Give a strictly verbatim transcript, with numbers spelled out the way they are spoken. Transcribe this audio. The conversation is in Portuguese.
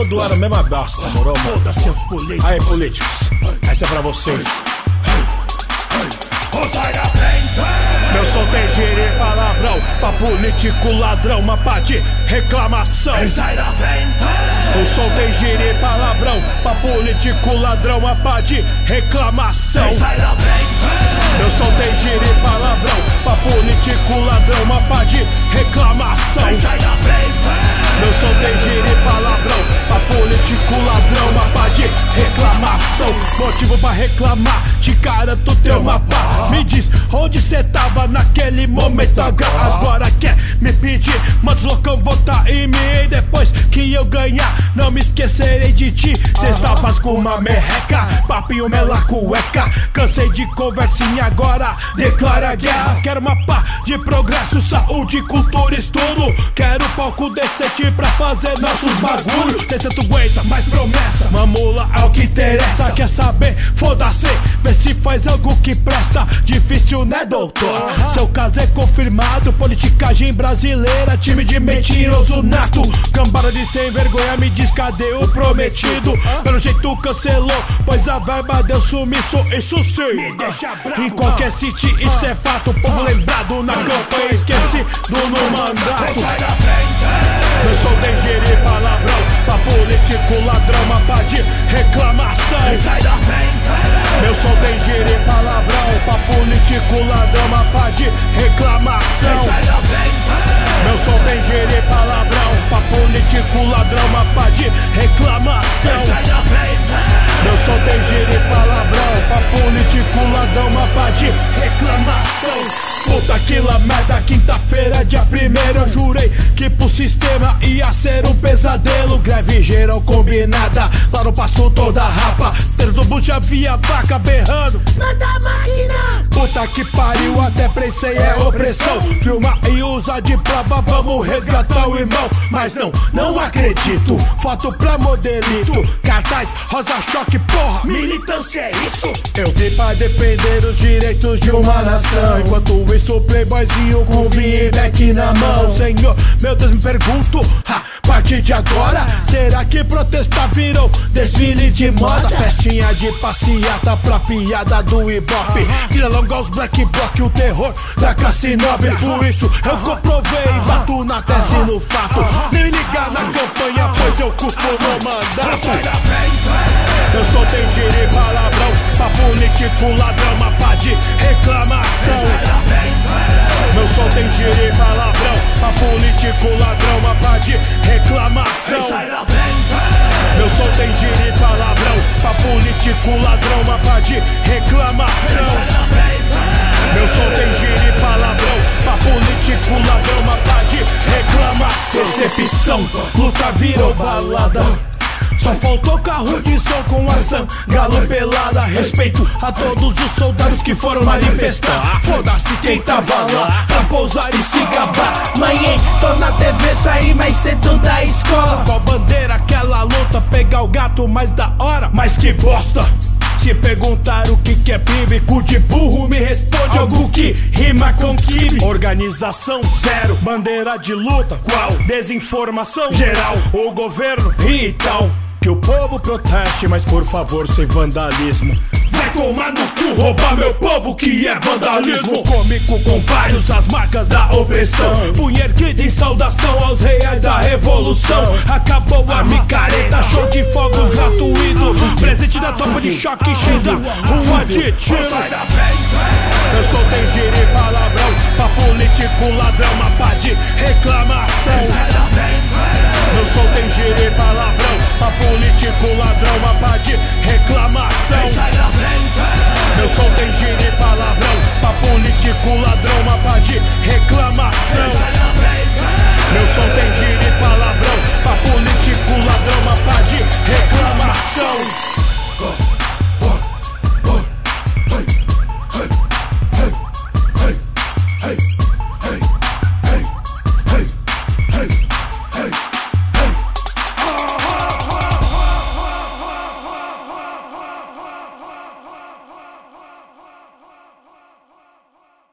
todo ano, mesma bosta, moro, mano? Foda-se os políticos. Aí, políticos, essa é pra vocês. Sai da frente! Meu som tem gíria e palavrão, pra político ladrão, mapa de reclamação. Sai da frente! O som tem gíria e palavrão, pra político ladrão, mapa de reclamação. Sai da frente! Meu som tem gíria e palavrão, pra político ladrão, mapa de reclamação. Sai da frente! Meu som tem gíria e palavrão, pra político ladrão, mapa de reclamação. Motivo pra reclamar, te garanto teu mapa. Me diz onde cê tava naquele momento. Agora quer me pedir, manda os loucão votar em mim. E depois que eu ganhar, não me esquecerei de ti. Cê estavas com uma merreca, papinho mela cueca. Cansei de conversinha, agora declara guerra. Quero mapa de progresso, saúde, cultura, estudo. Quero palco decente pra fazer nossos bagulho. Desce tu aguenta, mais promessa, mamula é o que interessa. Quer saber? Foda-se, vê se faz algo que presta. Difícil né, doutor? Seu caso é confirmado, politicagem brasileira, time de mentiroso nato. Cambada de sem vergonha, me diz cadê o prometido? Pelo jeito cancelou, pois a verba deu sumiço, isso sim. Em qualquer city, isso é fato. Povo lembrado na campanha, esquecido no mandato. Sai da frente! Meu som tem gíria e palavrão, pra político ladrão, mapa de reclamação. Sai da frente! Meu som tem gíria e palavrão, pra político ladrão, mapa de reclamação. Sai da frente! Meu som tem gíria e palavrão, pra político ladrão, mapa de reclamação. Sai da frente! Meu som tem gíria e palavrão, pra político ladrão, mapa de reclamação. Puta que la merda, quinta-feira, dia primeiro, eu jurei que pro sistema ia ser um pesadelo. Greve geral combinada, lá no passo toda rapa. Dentro do boot havia vaca berrando, manda a máquina. Puta que pariu, até pensei é opressão. Filma e usa de prova, vamos resgatar o irmão. Mas não, não acredito, foto pra modelito. Cartaz, rosa choque, porra, militância é isso? Eu vim pra defender os direitos de uma nação. Enquanto isso, playboyzinho com beck na mão. Senhor, meu Deus, me pergunto, ha, a partir de agora, será que protestar virou desfile de moda? Festinha de passeata pra piada do ibope. Tira longa os black block, o terror da classe nobre. Por isso eu comprovei, bato na testa e no fato. Nem me ligar na campanha, pois eu cuspo no mandato. Sai da frente! Eu só tenho gíria e palavrão, pra político ladrão, mapa de reclamação. Sai da frente! Meu som tem gíria e palavrão, pra político ladrão, mapa de reclamação. Sai da frente! Meu som tem gíria e palavrão, pra político ladrão, mapa de reclamação. Sai da frente! Meu som tem gíria e palavrão, pra político ladrão, mapa de reclamação. Decepção, luta virou balada. Só faltou carro de som com ação, galo pelada. Respeito a todos os soldados que foram manifestar. Foda-se quem tava lá pra pousar e se gabar. Mãe, tô na T V, saí mais cedo da escola. Qual bandeira aquela luta, pegar o gato mais da hora. Mas que bosta! Se perguntar o que que é pibe, cu de burro me responde algo que rima com kibe. Organização zero, bandeira de luta qual? Desinformação geral, o governo e tal. Que o povo proteste, mas por favor sem vandalismo. Vai tomar no cu, roubar meu povo, que é vandalismo. Cômico com vários, as marcas da opressão. Punho erguido em saudação aos reais da revolução. Acabou a micareta, show de fogos gratuito. Presente da tropa de choque, chega uma de tiro. Sai da frente! Eu sou tem gíria e palavrão, pra político ladrão, mapa de reclamação. Sai da frente! Eu sou tem gíria e palavrão, pra político ladrão, mapa de reclamação. Sai da frente! Meu som tem